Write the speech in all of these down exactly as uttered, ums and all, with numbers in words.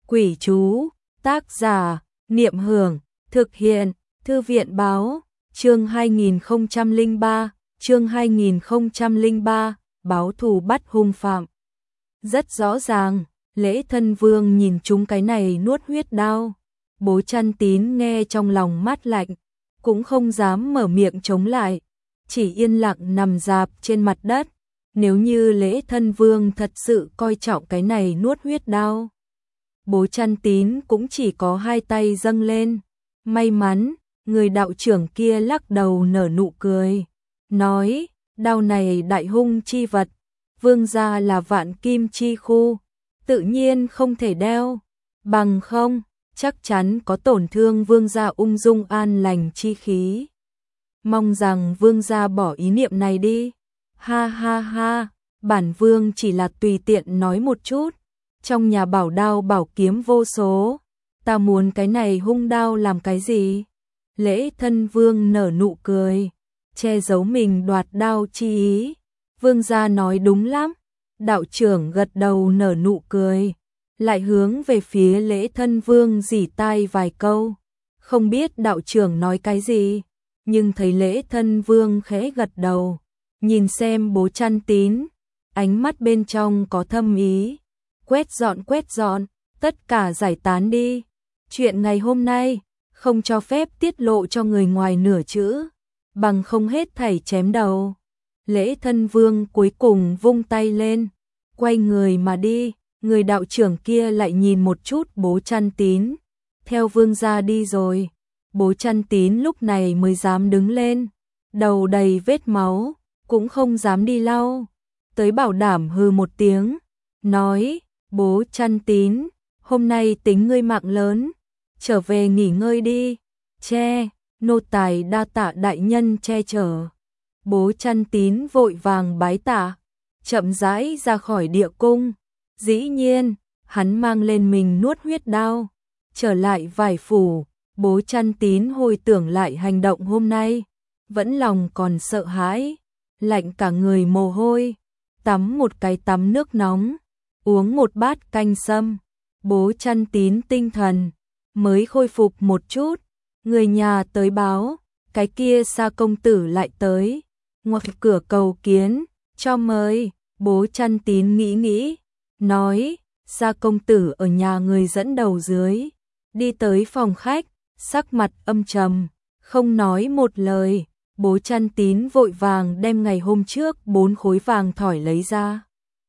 Quỷ chú, tác giả, Niệm Hưởng, thực hiện, Thư viện báo, chương hai nghìn không trăm lẻ ba, chương hai nghìn không trăm lẻ ba, báo thù bắt hung phạm. Rất rõ ràng, Lễ Thân Vương nhìn chúng cái này nuốt huyết đao. Bố Chăn Tín nghe trong lòng mát lạnh, cũng không dám mở miệng chống lại, chỉ yên lặng nằm rạp trên mặt đất. Nếu như Lễ Thân Vương thật sự coi trọng cái này nuốt huyết đao, Bố Chăn Tín cũng chỉ có hai tay dâng lên. May mắn, người đạo trưởng kia lắc đầu nở nụ cười, nói, đao này đại hung chi vật, vương gia là vạn kim chi khu, tự nhiên không thể đeo, bằng không, chắc chắn có tổn thương vương gia ung dung an lành chi khí. Mong rằng vương gia bỏ ý niệm này đi. Ha ha ha, bản vương chỉ là tùy tiện nói một chút. Trong nhà bảo đao bảo kiếm vô số, ta muốn cái này hung đao làm cái gì? Lễ Thân Vương nở nụ cười, che giấu mình đoạt đao chi ý. Vương gia nói đúng lắm. Đạo trưởng gật đầu nở nụ cười, lại hướng về phía Lễ Thân Vương rỉ tai vài câu. Không biết đạo trưởng nói cái gì, nhưng thấy Lễ Thân Vương khẽ gật đầu, nhìn xem Bố Chăn Tín, ánh mắt bên trong có thâm ý. Quét dọn quét dọn, tất cả giải tán đi. Chuyện ngày hôm nay, không cho phép tiết lộ cho người ngoài nửa chữ, bằng không hết thảy chém đầu. Lễ Thân Vương cuối cùng vung tay lên, quay người mà đi. Người đạo trưởng kia lại nhìn một chút Bố Chăn Tín, theo vương gia đi rồi. Bố Chăn Tín lúc này mới dám đứng lên, đầu đầy vết máu, cũng không dám đi lau, tới bảo đảm hừ một tiếng, nói, Bố Chăn Tín, hôm nay tính ngươi mạng lớn, trở về nghỉ ngơi đi. Che, nô tài đa tạ đại nhân che chở. Bố Chăn Tín vội vàng bái tạ, chậm rãi ra khỏi địa cung. Dĩ nhiên, hắn mang lên mình nuốt huyết đao, trở lại vải phủ. Bố Chăn Tín hồi tưởng lại hành động hôm nay, vẫn lòng còn sợ hãi, lạnh cả người mồ hôi, tắm một cái tắm nước nóng, uống một bát canh sâm. Bố Chăn Tín tinh thần mới khôi phục một chút. Người nhà tới báo, cái kia Sa công tử lại tới, ngoặt cửa cầu kiến, cho mời. Bố Chăn Tín nghĩ nghĩ, nói, Sa công tử ở nhà người dẫn đầu dưới, đi tới phòng khách, sắc mặt âm trầm, không nói một lời. Bố Chăn Tín vội vàng đem ngày hôm trước bốn khối vàng thỏi lấy ra,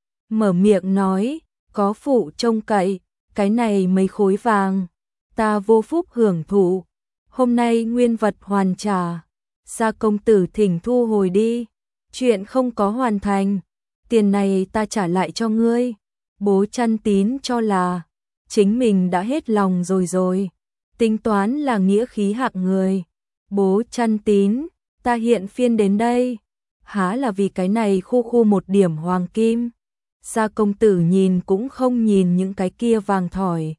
mở miệng nói, có phụ trông cậy, cái này mấy khối vàng, ta vô phúc hưởng thụ, hôm nay nguyên vật hoàn trả. Sa công tử thỉnh thu hồi đi, chuyện không có hoàn thành, tiền này ta trả lại cho ngươi. Bố Chăn Tín cho là chính mình đã hết lòng rồi rồi, tính toán là nghĩa khí hạng người. Bố Chăn Tín, ta hiện phiên đến đây, há là vì cái này khu khu một điểm hoàng kim. Sa công tử nhìn cũng không nhìn những cái kia vàng thỏi,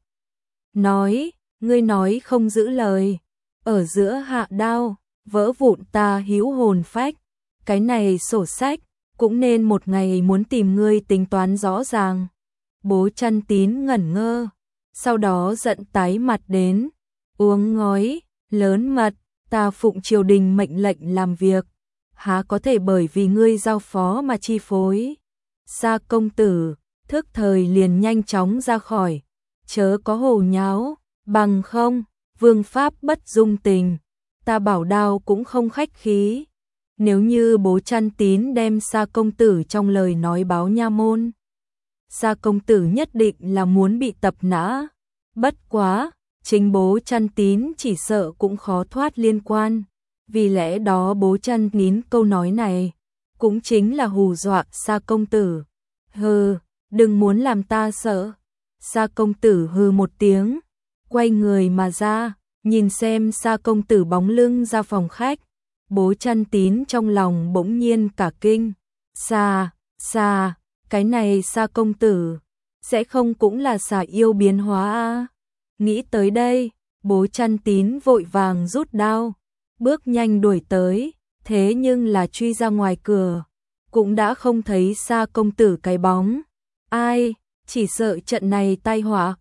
nói, ngươi nói không giữ lời, ở giữa hạ đao, vỡ vụn ta hữu hồn phách, cái này sổ sách, cũng nên một ngày muốn tìm ngươi tính toán rõ ràng. Bố Chăn Tín ngẩn ngơ, sau đó giận tái mặt đến, uống ngói, lớn mật, ta phụng triều đình mệnh lệnh làm việc, há có thể bởi vì ngươi giao phó mà chi phối. Sa công tử, thức thời liền nhanh chóng ra khỏi, chớ có hồ nháo, bằng không, vương pháp bất dung tình, ta bảo đao cũng không khách khí. Nếu như Bố Chăn Tín đem Sa công tử trong lời nói báo nha môn, Sa công tử nhất định là muốn bị tập nã. Bất quá, chính Bố Chăn Tín chỉ sợ cũng khó thoát liên quan, vì lẽ đó Bố Chăn Tín câu nói này cũng chính là hù dọa Sa công tử. Hừ, đừng muốn làm ta sợ. Sa công tử hừ một tiếng, quay người mà ra, nhìn xem Sa công tử bóng lưng ra phòng khách. Bố Chăn Tín trong lòng bỗng nhiên cả kinh. Sa, Sa, cái này Sa công tử, sẽ không cũng là xà yêu biến hóa à? Nghĩ tới đây, Bố Chăn Tín vội vàng rút đao, bước nhanh đuổi tới, thế nhưng là truy ra ngoài cửa, cũng đã không thấy Sa công tử cái bóng. Ai, chỉ sợ trận này tai họa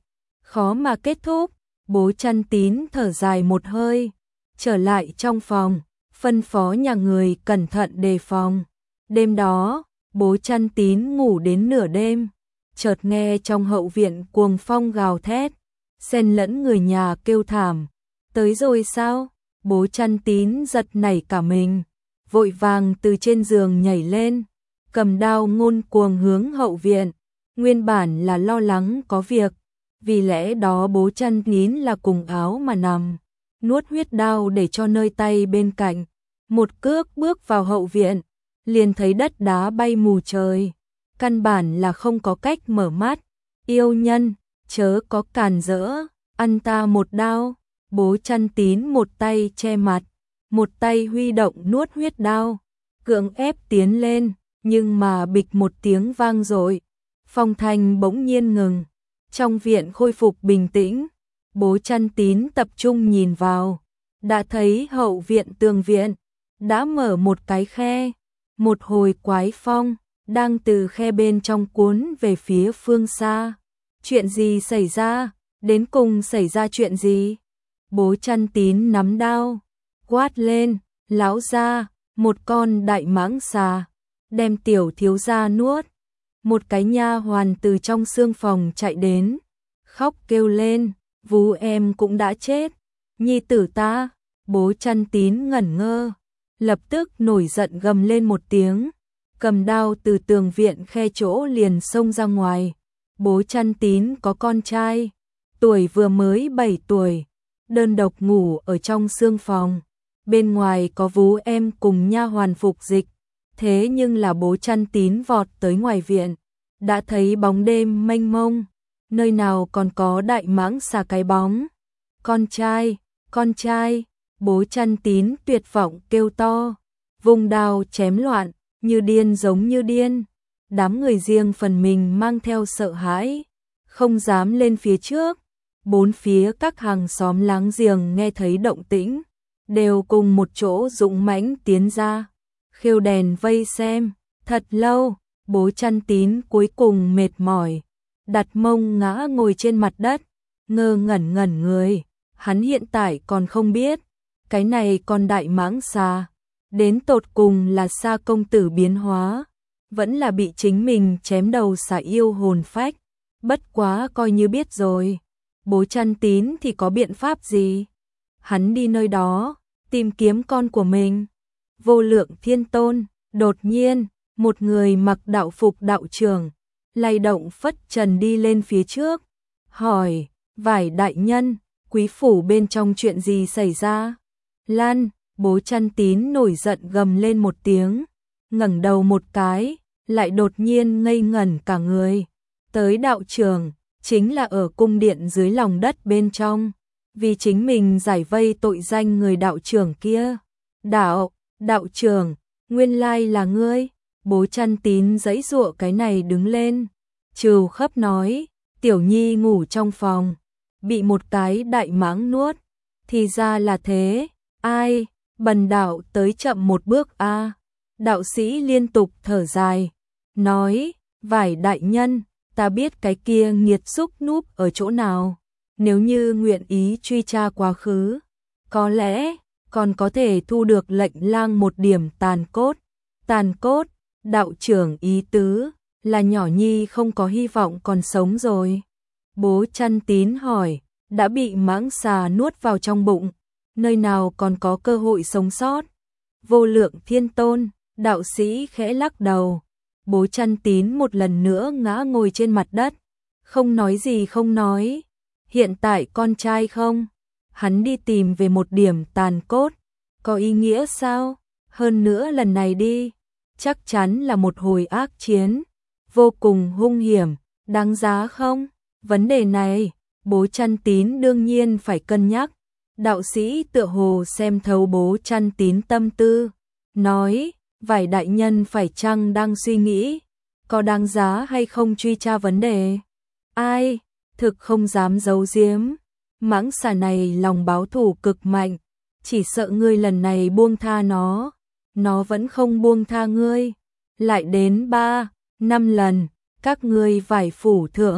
khó mà kết thúc. Bố Chăn Tín thở dài một hơi, trở lại trong phòng, phân phó nhà người cẩn thận đề phòng. Đêm đó, bố Chăn Tín ngủ đến nửa đêm, chợt nghe trong hậu viện cuồng phong gào thét, xen lẫn người nhà kêu thảm. Tới rồi sao? Bố Chăn Tín giật nảy cả mình, vội vàng từ trên giường nhảy lên, cầm đao ngôn cuồng hướng hậu viện. Nguyên bản là lo lắng có việc, vì lẽ đó bố Chăn Tín là cùng áo mà nằm, nuốt huyết đao để cho nơi tay bên cạnh. Một cước bước vào hậu viện, liền thấy đất đá bay mù trời, căn bản là không có cách mở mắt. Yêu nhân, chớ có càn rỡ, ăn ta một đao. Bố Chăn Tín một tay che mặt, một tay huy động nuốt huyết đao, cưỡng ép tiến lên, nhưng mà bịch một tiếng vang dội, phong thanh bỗng nhiên ngừng. Trong viện khôi phục bình tĩnh, bố Chăn Tín tập trung nhìn vào, đã thấy hậu viện tường viện đã mở một cái khe, một hồi quái phong đang từ khe bên trong cuốn về phía phương xa. Chuyện gì xảy ra? Đến cùng xảy ra chuyện gì? Bố Chăn Tín nắm đao, quát lên, lão gia, một con đại mãng xà, đem tiểu thiếu gia nuốt. Một cái nha hoàn từ trong xương phòng chạy đến, khóc kêu lên, vú em cũng đã chết, nhi tử ta. Bố Chăn Tín ngẩn ngơ, lập tức nổi giận gầm lên một tiếng, cầm đao từ tường viện khe chỗ liền xông ra ngoài. Bố Chăn Tín có con trai, tuổi vừa mới bảy tuổi, đơn độc ngủ ở trong xương phòng, bên ngoài có vú em cùng nha hoàn phục dịch. Thế nhưng là bố Chăn Tín vọt tới ngoài viện, đã thấy bóng đêm mênh mông, nơi nào còn có đại mãng xà cái bóng. Con trai, con trai, bố Chăn Tín tuyệt vọng kêu to, vùng đao chém loạn, như điên giống như điên. Đám người riêng phần mình mang theo sợ hãi, không dám lên phía trước. Bốn phía các hàng xóm láng giềng nghe thấy động tĩnh, đều cùng một chỗ dũng mãnh tiến ra, khêu đèn vây xem. Thật lâu, bố Chăn Tín cuối cùng mệt mỏi, đặt mông ngã ngồi trên mặt đất, ngơ ngẩn ngẩn người. Hắn hiện tại còn không biết, cái này con đại mãng xà, đến tột cùng là Sa công tử biến hóa, vẫn là bị chính mình chém đầu xả yêu hồn phách. Bất quá coi như biết rồi, bố Chăn Tín thì có biện pháp gì? Hắn đi nơi đó, tìm kiếm con của mình. Vô Lượng Thiên Tôn, đột nhiên, một người mặc đạo phục đạo trưởng, lay động phất trần đi lên phía trước, hỏi, Vải đại nhân, quý phủ bên trong chuyện gì xảy ra? Lan, bố Chăn Tín nổi giận gầm lên một tiếng, ngẩng đầu một cái, lại đột nhiên ngây ngẩn cả người. Tới đạo trưởng, chính là ở cung điện dưới lòng đất bên trong, vì chính mình giải vây tội danh người đạo trưởng kia. Đạo, đạo trưởng, nguyên lai là ngươi. Bố Chăn Tín giãy giụa cái này đứng lên, trừ khắp nói, tiểu nhi ngủ trong phòng, bị một cái đại mãng nuốt, thì ra là thế. Ai, bần đạo tới chậm một bước a. À. Đạo sĩ liên tục thở dài, nói, Vải đại nhân, ta biết cái kia nghiệt xúc núp ở chỗ nào, nếu như nguyện ý truy tra quá khứ, có lẽ còn có thể thu được lệnh lang một điểm tàn cốt. Tàn cốt, đạo trưởng ý tứ là nhỏ nhi không có hy vọng còn sống rồi. Bố Chăn Tín hỏi, đã bị mãng xà nuốt vào trong bụng, nơi nào còn có cơ hội sống sót? Vô Lượng Thiên Tôn, đạo sĩ khẽ lắc đầu. Bố Chăn Tín một lần nữa ngã ngồi trên mặt đất, không nói gì không nói. Hiện tại con trai không? Hắn đi tìm về một điểm tàn cốt, có ý nghĩa sao? Hơn nữa lần này đi, chắc chắn là một hồi ác chiến, vô cùng hung hiểm, đáng giá không? Vấn đề này, bố Chăn Tín đương nhiên phải cân nhắc. Đạo sĩ tựa hồ xem thấu bố Chăn Tín tâm tư, nói, Vải đại nhân phải chăng đang suy nghĩ, có đáng giá hay không truy tra vấn đề? Ai, thực không dám giấu giếm, mãng xà này lòng báo thù cực mạnh, chỉ sợ ngươi lần này buông tha nó, nó vẫn không buông tha ngươi. Lại đến ba, năm lần, các ngươi Vải phủ thượng,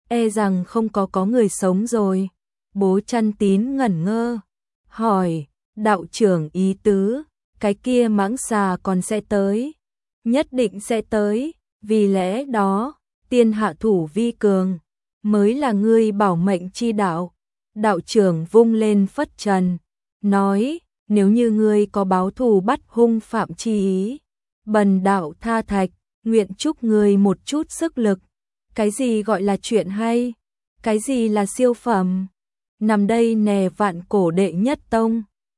e rằng không có có người sống rồi. Bố Chăn Tín ngẩn ngơ, hỏi, đạo trưởng ý tứ, cái kia mãng xà còn sẽ tới, nhất định sẽ tới, vì lẽ đó, tiên hạ thủ vi cường, mới là ngươi bảo mệnh chi đạo. Đạo trưởng vung lên phất trần, nói, nếu như ngươi có báo thù bắt hung phạm chi ý, bần đạo tha thạch, nguyện chúc ngươi một chút sức lực. Cái gì gọi là chuyện hay? Cái gì là siêu phẩm? Nằm đây nè vạn cổ đệ nhất tông.